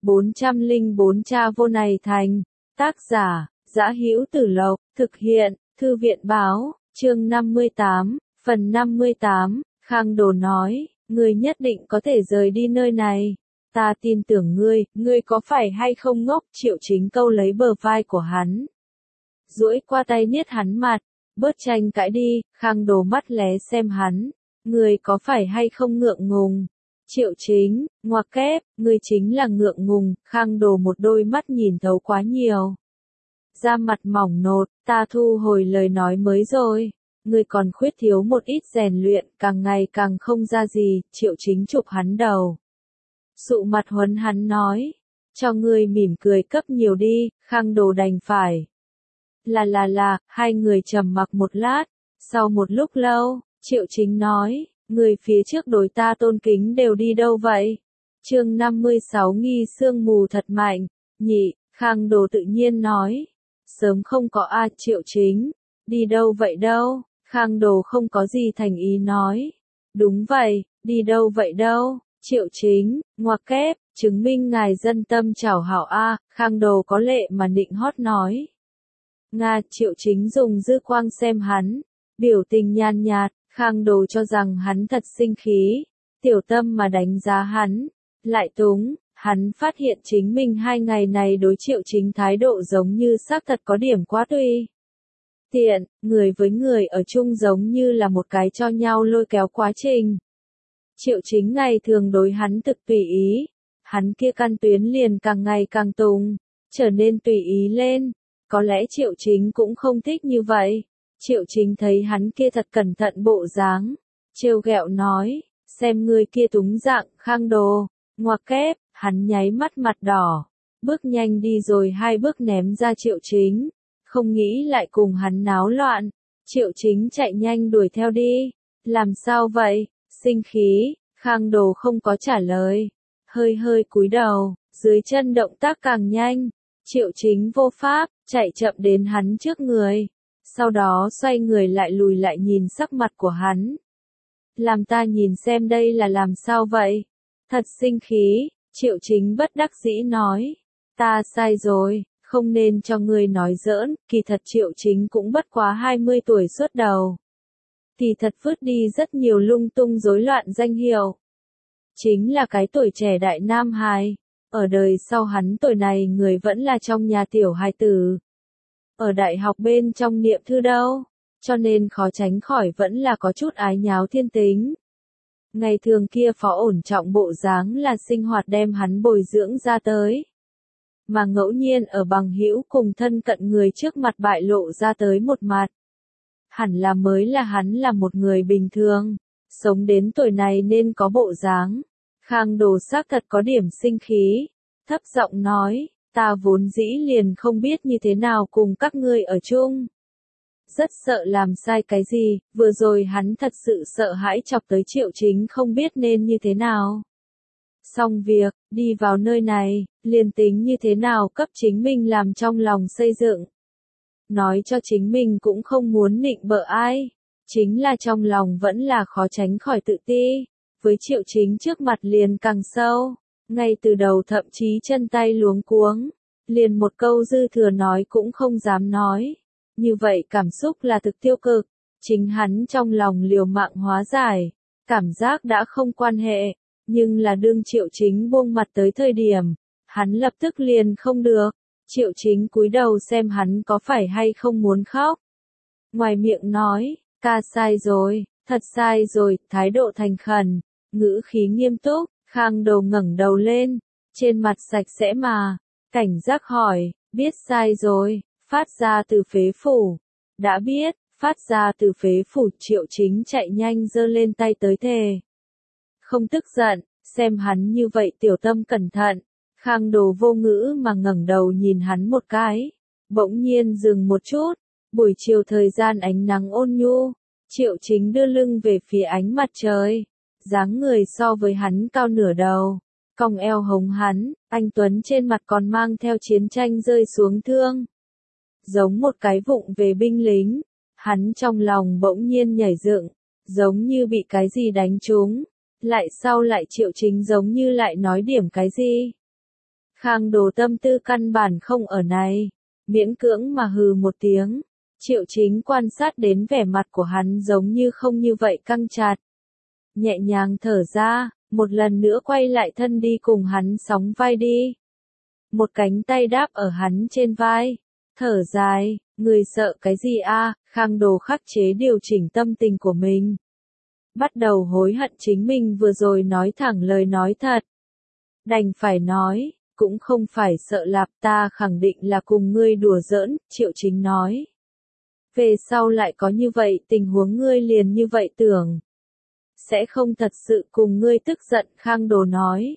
404 Cha vô này thành. Tác giả, Dã Hữu Tử Lộc, thực hiện, Thư viện báo, chương 58, phần 58, Khang Đồ nói, ngươi nhất định có thể rời đi nơi này. Ta tin tưởng ngươi có phải hay không ngốc? Triệu Chính câu lấy bờ vai của hắn, duỗi qua tay niết hắn mặt, bớt tranh cãi đi. Khang Đồ mắt lé xem hắn, ngươi có phải hay không ngượng ngùng? Triệu Chính, ngoặc kép, ngươi chính là ngượng ngùng. Khang Đồ một đôi mắt nhìn thấu quá nhiều, da mặt mỏng nột. Ta thu hồi lời nói mới rồi, ngươi còn khuyết thiếu một ít rèn luyện, càng ngày càng không ra gì. Triệu Chính chụp hắn đầu, sụ mặt huấn hắn nói, cho ngươi mỉm cười cấp nhiều đi. Khang Đồ đành phải hai người trầm mặc một lát. Sau một lúc lâu, Triệu Chính nói, người phía trước đối ta tôn kính đều đi đâu vậy? Chương 56 nghi sương mù thật mạnh. Nhị, Khang Đồ tự nhiên nói, sớm không có a. Triệu Chính, đi đâu vậy đâu? Khang Đồ không có gì thành ý nói, đúng vậy, đi đâu vậy đâu? Triệu Chính, ngoặc kép, chứng minh ngài dân tâm trảo hảo a. Khang Đồ có lệ mà nịnh hót nói. Nga. Triệu Chính dùng dư quang xem hắn, biểu tình nhàn nhạt. Khang Đồ cho rằng hắn thật sinh khí, tiểu tâm mà đánh giá hắn, lại túng. Hắn phát hiện chính mình 2 ngày này đối Triệu Chính thái độ giống như xác thật có điểm quá tùy tiện, người với người ở chung giống như là một cái cho nhau lôi kéo quá trình. Triệu Chính ngày thường đối hắn thực tùy ý, hắn kia căn tuyến liền càng ngày càng tùng, trở nên tùy ý lên. Có lẽ Triệu Chính cũng không thích như vậy. Triệu Chính thấy hắn kia thật cẩn thận bộ dáng, trêu ghẹo nói, xem người kia túng dạng. Khang Đồ, ngoặc kép, hắn nháy mắt mặt đỏ, bước nhanh đi rồi 2 bước ném ra Triệu Chính, không nghĩ lại cùng hắn náo loạn. Triệu Chính chạy nhanh đuổi theo đi. Làm sao vậy? Sinh khí? Khang Đồ không có trả lời, hơi cúi đầu, dưới chân động tác càng nhanh. Triệu Chính vô pháp, chạy chậm đến hắn trước người, sau đó xoay người lại lùi lại nhìn sắc mặt của hắn. Làm ta nhìn xem đây là làm sao vậy? Thật sinh khí. Triệu Chính bất đắc dĩ nói, ta sai rồi, không nên cho ngươi nói giỡn. Kỳ thật Triệu Chính cũng bất quá 20 tuổi xuất đầu, thì thật vứt đi rất nhiều lung tung rối loạn danh hiệu. Chính là cái tuổi trẻ đại nam hài. Ở đời sau hắn tuổi này người vẫn là trong nhà tiểu hài tử, ở đại học bên trong niệm thư đâu, cho nên khó tránh khỏi vẫn là có chút ái nháo thiên tính. Ngày thường kia phó ổn trọng bộ dáng là sinh hoạt đem hắn bồi dưỡng ra tới, mà ngẫu nhiên ở bằng hữu cùng thân cận người trước mặt bại lộ ra tới một mặt, hẳn là mới là hắn là một người bình thường, sống đến tuổi này nên có bộ dáng. Khang Đồ xác thật có điểm sinh khí, thấp giọng nói, ta vốn dĩ liền không biết như thế nào cùng các ngươi ở chung. Rất sợ làm sai cái gì. Vừa rồi hắn thật sự sợ hãi chọc tới Triệu Chính không biết nên như thế nào. Xong việc, đi vào nơi này, liền tính như thế nào cấp chính mình làm trong lòng xây dựng. Nói cho chính mình cũng không muốn nịnh bợ ai, chính là trong lòng vẫn là khó tránh khỏi tự ti. Với Triệu Chính trước mặt liền càng sâu, ngay từ đầu thậm chí chân tay luống cuống, liền một câu dư thừa nói cũng không dám nói. Như vậy cảm xúc là thực tiêu cực, chính hắn trong lòng liều mạng hóa giải, cảm giác đã không quan hệ, nhưng là đương Triệu Chính buông mặt tới thời điểm, hắn lập tức liền không được. Triệu Chính cúi đầu xem hắn có phải hay không muốn khóc. Ngoài miệng nói, ca sai rồi, thật sai rồi, thái độ thành khẩn, ngữ khí nghiêm túc. Khang Đồ ngẩng đầu lên, trên mặt sạch sẽ mà cảnh giác hỏi, biết sai rồi, phát ra từ phế phủ. Đã biết, phát ra từ phế phủ. Triệu Chính chạy nhanh giơ lên tay tới thề, không tức giận, xem hắn như vậy tiểu tâm cẩn thận. Khang Đồ vô ngữ mà ngẩng đầu nhìn hắn một cái, bỗng nhiên dừng một chút. Buổi chiều thời gian ánh nắng ôn nhu, Triệu Chính đưa lưng về phía ánh mặt trời, dáng người so với hắn cao nửa đầu, cong eo hống hắn, anh tuấn trên mặt còn mang theo chiến tranh rơi xuống thương, giống một cái vụng về binh lính. Hắn trong lòng bỗng nhiên nhảy dựng, giống như bị cái gì đánh trúng, lại sau lại Triệu Chính giống như lại nói điểm cái gì. Khang Đồ tâm tư căn bản không ở này, miễn cưỡng mà hừ một tiếng. Triệu Chính quan sát đến vẻ mặt của hắn giống như không như vậy căng chặt. Nhẹ nhàng thở ra, một lần nữa quay lại thân đi cùng hắn sóng vai đi. Một cánh tay đáp ở hắn trên vai, thở dài, người sợ cái gì a? Khang Đồ khắc chế điều chỉnh tâm tình của mình. Bắt đầu hối hận chính mình vừa rồi nói thẳng lời nói thật. Đành phải nói, cũng không phải sợ lạp, ta khẳng định là cùng ngươi đùa giỡn, Triệu Chính nói. Về sau lại có như vậy tình huống ngươi liền như vậy tưởng. Sẽ không thật sự cùng ngươi tức giận, Khang Đồ nói.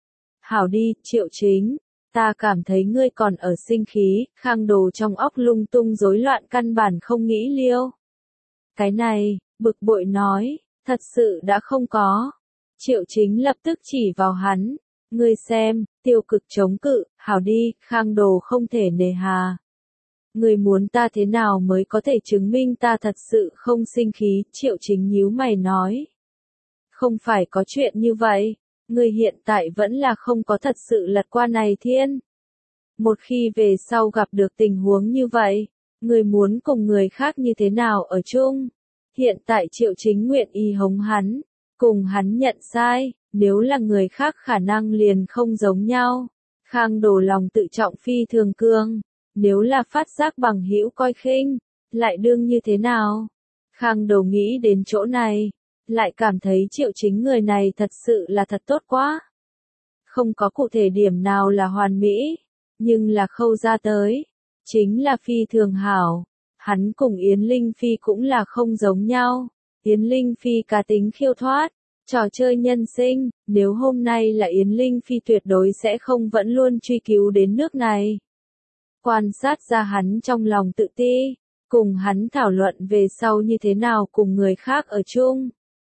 Hảo đi, Triệu Chính, ta cảm thấy ngươi còn ở sinh khí. Khang Đồ trong óc lung tung rối loạn căn bản không nghĩ liêu. Cái này, bực bội nói, thật sự đã không có. Triệu Chính lập tức chỉ vào hắn. Ngươi xem, tiêu cực chống cự, hảo đi, Khang Đồ không thể nề hà. Ngươi muốn ta thế nào mới có thể chứng minh ta thật sự không sinh khí, Triệu Chính nhíu mày nói. Không phải có chuyện như vậy, ngươi hiện tại vẫn là không có thật sự lật qua này thiên. Một khi về sau gặp được tình huống như vậy, ngươi muốn cùng người khác như thế nào ở chung? Hiện tại Triệu Chính nguyện ý hống hắn, cùng hắn nhận sai, nếu là người khác khả năng liền không giống nhau. Khang Đồ lòng tự trọng phi thường cương, nếu là phát giác bằng hữu coi khinh, lại đương như thế nào? Khang Đồ nghĩ đến chỗ này, lại cảm thấy Triệu Chính người này thật sự là thật tốt quá. Không có cụ thể điểm nào là hoàn mỹ, nhưng là khâu ra tới, chính là phi thường hảo. Hắn cùng Yến Linh Phi cũng là không giống nhau. Yến Linh Phi cá tính khiêu thoát, trò chơi nhân sinh, nếu hôm nay là Yến Linh Phi tuyệt đối sẽ không vẫn luôn truy cứu đến nước này. Quan sát ra hắn trong lòng tự ti, cùng hắn thảo luận về sau như thế nào cùng người khác ở chung.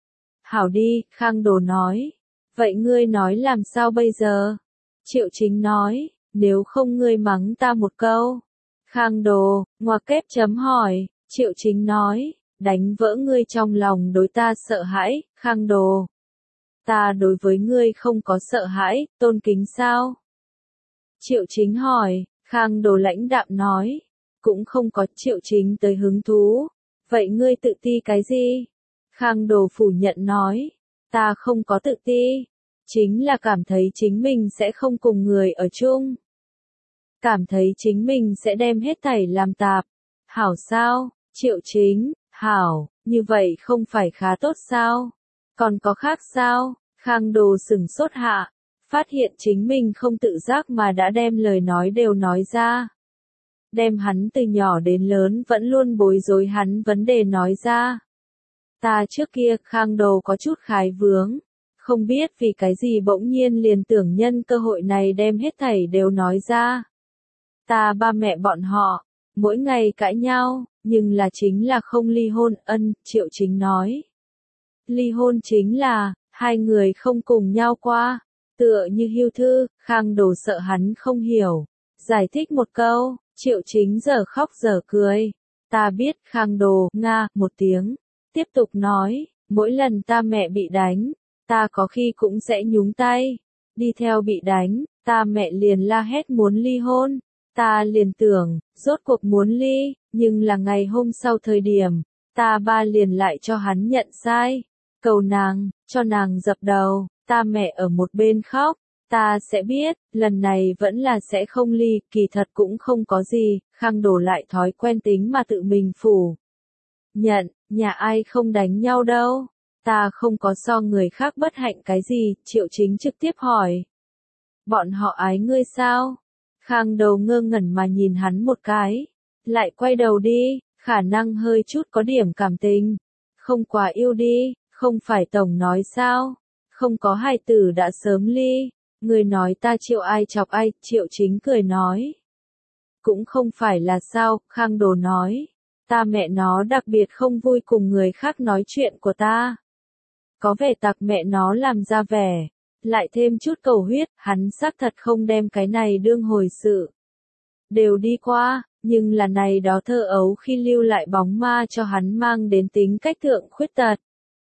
Hảo đi, Khang Đồ nói. Vậy ngươi nói làm sao bây giờ? Triệu Chính nói, nếu không ngươi mắng ta một câu. Khang Đồ, ngoặc kép chấm hỏi, Triệu Chính nói, đánh vỡ ngươi trong lòng đối ta sợ hãi, Khang Đồ. Ta đối với ngươi không có sợ hãi, tôn kính sao? Triệu Chính hỏi, Khang Đồ lãnh đạm nói, cũng không có. Triệu Chính tới hứng thú. Vậy ngươi tự ti cái gì? Khang Đồ phủ nhận nói, ta không có tự ti, chính là cảm thấy chính mình sẽ không cùng người ở chung. Cảm thấy chính mình sẽ đem hết thảy làm tạp. Hảo sao? Triệu Chính, hảo, như vậy không phải khá tốt sao? Còn có khác sao? Khang Đồ sửng sốt hạ, phát hiện chính mình không tự giác mà đã đem lời nói đều nói ra. Đem hắn từ nhỏ đến lớn vẫn luôn bối rối hắn vấn đề nói ra. Ta trước kia, Khang Đồ có chút khái vướng, không biết vì cái gì bỗng nhiên liền tưởng nhân cơ hội này đem hết thảy đều nói ra. Ta ba mẹ bọn họ, mỗi ngày cãi nhau, nhưng là chính là không ly hôn. Triệu Chính nói. Ly hôn chính là, hai người không cùng nhau qua, tựa như hưu thư. Khang Đồ sợ hắn không hiểu, giải thích một câu, Triệu Chính giờ khóc giờ cười. Ta biết. Khang Đồ, nga, một tiếng, tiếp tục nói, mỗi lần ta mẹ bị đánh, ta có khi cũng sẽ nhúng tay, đi theo bị đánh, ta mẹ liền la hét muốn ly hôn. Ta liền tưởng, rốt cuộc muốn ly, nhưng là ngày hôm sau thời điểm, ta ba liền lại cho hắn nhận sai, cầu nàng, cho nàng dập đầu. Ta mẹ ở một bên khóc, ta sẽ biết, lần này vẫn là sẽ không ly, kỳ thật cũng không có gì. Khang Đồ lại thói quen tính mà tự mình phủ nhận, nhà ai không đánh nhau đâu, ta không có so người khác bất hạnh cái gì. Triệu Chính trực tiếp hỏi, bọn họ ái ngươi sao? Khang Đồ ngơ ngẩn mà nhìn hắn một cái, lại quay đầu đi, khả năng hơi chút có điểm cảm tình, không quá yêu đi, không phải tổng nói sao, không có hài tử đã sớm ly, người nói ta chịu ai chọc ai. Triệu Chính cười nói, cũng không phải là sao. Khang Đồ nói, ta mẹ nó đặc biệt không vui cùng người khác nói chuyện của ta, có vẻ tặc mẹ nó làm ra vẻ, lại thêm chút cầu huyết. Hắn xác thật không đem cái này đương hồi sự, đều đi qua, nhưng là này đó thơ ấu khi lưu lại bóng ma cho hắn mang đến tính cách thượng khuyết tật,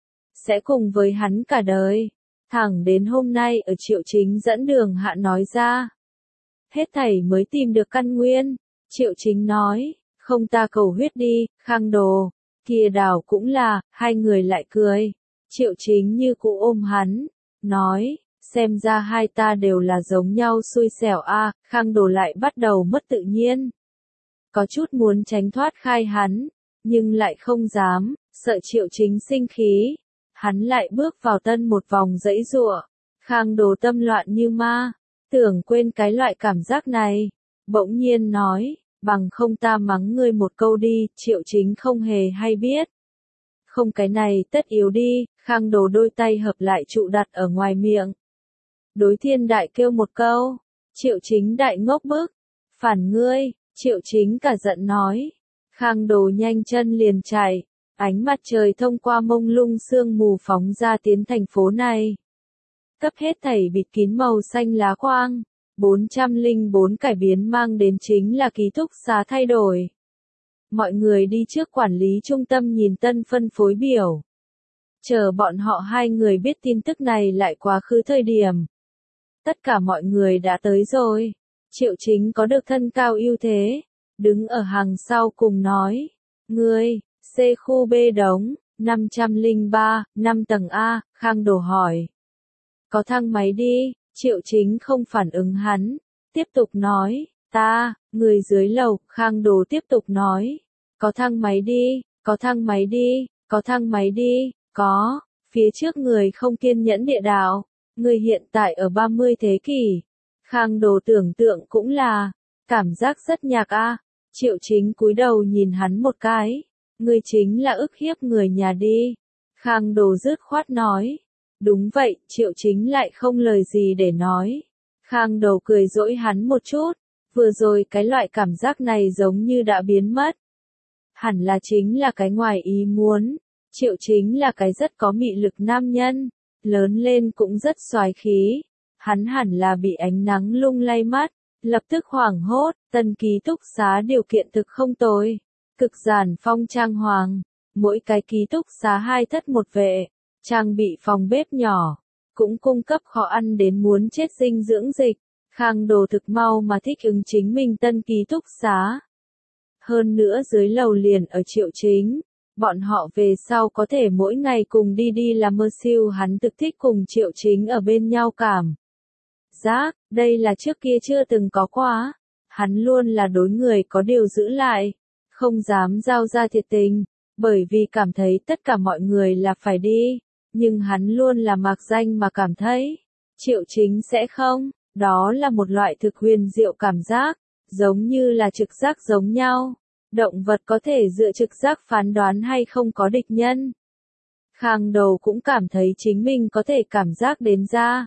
sẽ cùng với hắn cả đời. Thẳng đến hôm nay ở Triệu Chính dẫn đường hạ nói ra, hết thảy mới tìm được căn nguyên. Triệu Chính nói, không ta cầu huyết đi, Khang Đồ, kia đảo cũng là, hai người lại cười. Triệu Chính như cũ ôm hắn, nói, xem ra hai ta đều là giống nhau xui xẻo a. Khang Đồ lại bắt đầu mất tự nhiên. Có chút muốn tránh thoát khai hắn, nhưng lại không dám, sợ Triệu Chính sinh khí. Hắn lại bước vào tân một vòng dãy giụa. Khang Đồ tâm loạn như ma, tưởng quên cái loại cảm giác này. Bỗng nhiên nói, bằng không ta mắng ngươi một câu đi. Triệu Chính không hề hay biết. Không, cái này tất yếu đi. Khang Đồ đôi tay hợp lại trụ đặt ở ngoài miệng. Đối Thiên Đại kêu một câu. Triệu Chính đại ngốc bức. Phản ngươi. Triệu Chính cả giận nói. Khang Đồ nhanh chân liền chạy. Ánh mặt trời thông qua mông lung sương mù phóng ra tiến thành phố này. Cấp hết thảy bịt kín màu xanh lá quang. 404 cải biến mang đến chính là ký túc xá thay đổi. Mọi người đi trước quản lý trung tâm nhìn tân phân phối biểu. Chờ bọn họ hai người biết tin tức này lại quá khứ thời điểm. Tất cả mọi người đã tới rồi. Triệu Chính có được thân cao ưu thế. Đứng ở hàng sau cùng nói. Ngươi, C khu B đống, 503, 5 tầng A. Khang Đồ hỏi. Có thang máy đi. Triệu Chính không phản ứng hắn. Tiếp tục nói. Ta, người dưới lầu. Khang Đồ tiếp tục nói. Có thang máy đi, có thang máy đi, có thang máy đi, có. Phía trước người không kiên nhẫn địa đạo. Người hiện tại ở 30 thế kỷ. Khang Đồ tưởng tượng cũng là. Cảm giác rất nhạc a. Triệu Chính cúi đầu nhìn hắn một cái. Người chính là ức hiếp người nhà đi. Khang Đồ dứt khoát nói. Đúng vậy. Triệu Chính lại không lời gì để nói. Khang Đồ cười dỗi hắn một chút. Vừa rồi cái loại cảm giác này giống như đã biến mất. Hẳn là chính là cái ngoài ý muốn. Triệu Chính là cái rất có mị lực nam nhân. Lớn lên cũng rất soái khí. Hắn hẳn là bị ánh nắng lung lay mắt. Lập tức hoảng hốt. Tân ký túc xá điều kiện thực không tồi. Cực giản phong trang hoàng. Mỗi cái ký túc xá 2 thất 1 vệ. Trang bị phòng bếp nhỏ. Cũng cung cấp kho ăn đến muốn chết dinh dưỡng dịch. Khang Đồ thực mau mà thích ứng chính mình tân ký túc xá. Hơn nữa dưới lầu liền ở Triệu Chính. Bọn họ về sau có thể mỗi ngày cùng đi làm mơ siêu. Hắn thực thích cùng Triệu Chính ở bên nhau cảm giác. Đây là trước kia chưa từng có quá. Hắn luôn là đối người có điều giữ lại. Không dám giao ra thiệt tình. Bởi vì cảm thấy tất cả mọi người là phải đi. Nhưng hắn luôn là mạc danh mà cảm thấy. Triệu Chính sẽ không. Đó là một loại thực huyền diệu cảm giác. Giống như là trực giác giống nhau. Động vật có thể dựa trực giác phán đoán hay không có địch nhân. Khang Đồ cũng cảm thấy chính mình có thể cảm giác đến ra.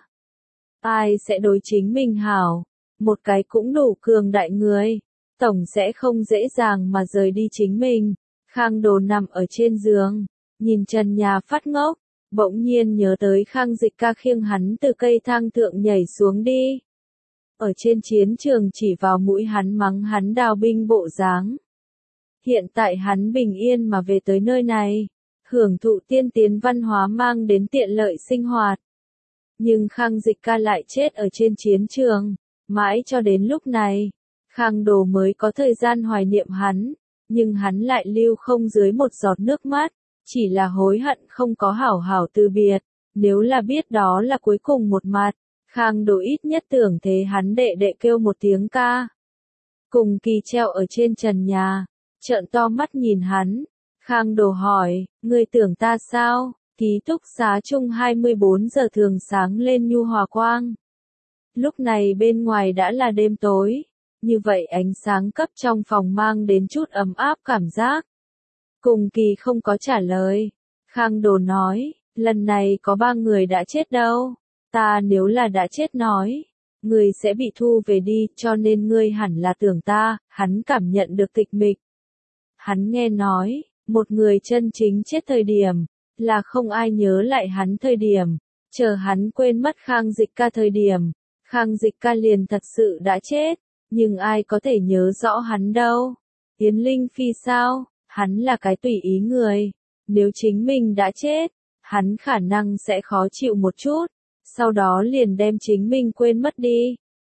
Ai sẽ đối chính mình hảo. Một cái cũng đủ cường đại người. Tổng sẽ không dễ dàng mà rời đi chính mình. Khang Đồ nằm ở trên giường. Nhìn trần nhà phát ngốc. Bỗng nhiên nhớ tới Khang Dịch ca khiêng hắn từ cây thang thượng nhảy xuống đi. Ở trên chiến trường chỉ vào mũi hắn mắng hắn đào binh bộ dáng. Hiện tại hắn bình yên mà về tới nơi này. Hưởng thụ tiên tiến văn hóa mang đến tiện lợi sinh hoạt. Nhưng Khang Dịch ca lại chết ở trên chiến trường. Mãi cho đến lúc này. Khang Đồ mới có thời gian hoài niệm hắn. Nhưng hắn lại lưu không dưới một giọt nước mắt. Chỉ là hối hận không có hảo hảo từ biệt. Nếu là biết đó là cuối cùng một mặt. Khang Đồ ít nhất tưởng thế hắn đệ đệ kêu một tiếng ca. Cùng Kỳ treo ở trên trần nhà. Trợn to mắt nhìn hắn. Khang Đồ hỏi, ngươi tưởng ta sao? Ký túc xá chung 24 giờ thường sáng lên nhu hòa quang. Lúc này bên ngoài đã là đêm tối. Như vậy ánh sáng cấp trong phòng mang đến chút ấm áp cảm giác. Cùng Kỳ không có trả lời. Khang Đồ nói, lần này có 3 người đã chết đâu. Ta nếu là đã chết nói, người sẽ bị thu về đi, cho nên ngươi hẳn là tưởng ta. Hắn cảm nhận được tịch mịch. Hắn nghe nói, một người chân chính chết thời điểm, là không ai nhớ lại hắn thời điểm. Chờ hắn quên mất Khang Dịch ca thời điểm, Khang Dịch ca liền thật sự đã chết. Nhưng ai có thể nhớ rõ hắn đâu? Yến Linh Phi sao? Hắn là cái tùy ý người. Nếu chính mình đã chết, hắn khả năng sẽ khó chịu một chút. Sau đó liền đem chính mình quên mất đi.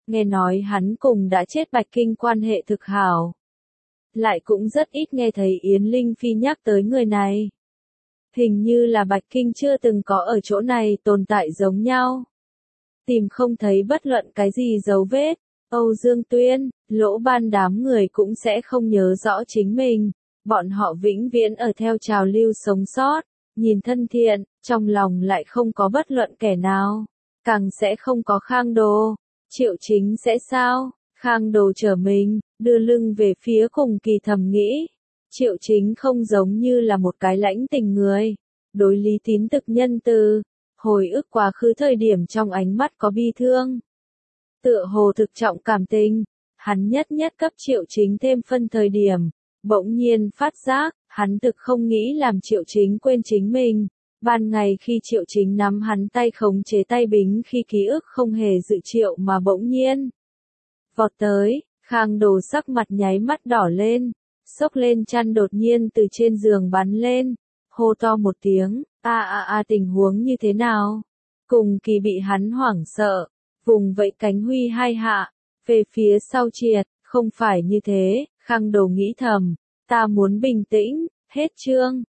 nghe nói hắn cùng đã chết Bạch Kinh quan hệ thực hảo. Lại cũng rất ít nghe thấy Yến Linh Phi nhắc tới người này. Hình như là Bạch Kinh chưa từng có ở chỗ này tồn tại giống nhau. Tìm không thấy bất luận cái gì dấu vết. Âu Dương Tuyên, Lỗ Ban đám người cũng sẽ không nhớ rõ chính mình. Bọn họ vĩnh viễn ở theo trào lưu sống sót, nhìn thân thiện, trong lòng lại không có bất luận kẻ nào. Càng sẽ không có Khang Đồ. Triệu Chính sẽ sao? Khang Đồ trở mình, đưa lưng về phía Cùng Kỳ thầm nghĩ. Triệu Chính không giống như là một cái lãnh tình người. Đối Lý Tín thực nhân từ. Hồi ức quá khứ thời điểm trong ánh mắt có bi thương. Tựa hồ thực trọng cảm tình. Hắn nhất cấp Triệu Chính thêm phân thời điểm. Bỗng nhiên phát giác, hắn thực không nghĩ làm Triệu Chính quên chính mình. Ban ngày khi Triệu Chính nắm hắn tay khống chế tay bính khi ký ức không hề dự triệu mà bỗng nhiên vọt tới, Khang Đồ sắc mặt nháy mắt đỏ lên, xốc lên chăn đột nhiên từ trên giường bắn lên, hô to một tiếng, tình huống như thế nào? Cùng Kỳ bị hắn hoảng sợ, vùng vẫy cánh huy hai hạ, về phía sau triệt, không phải như thế, Khang Đồ nghĩ thầm, ta muốn bình tĩnh, hết chương.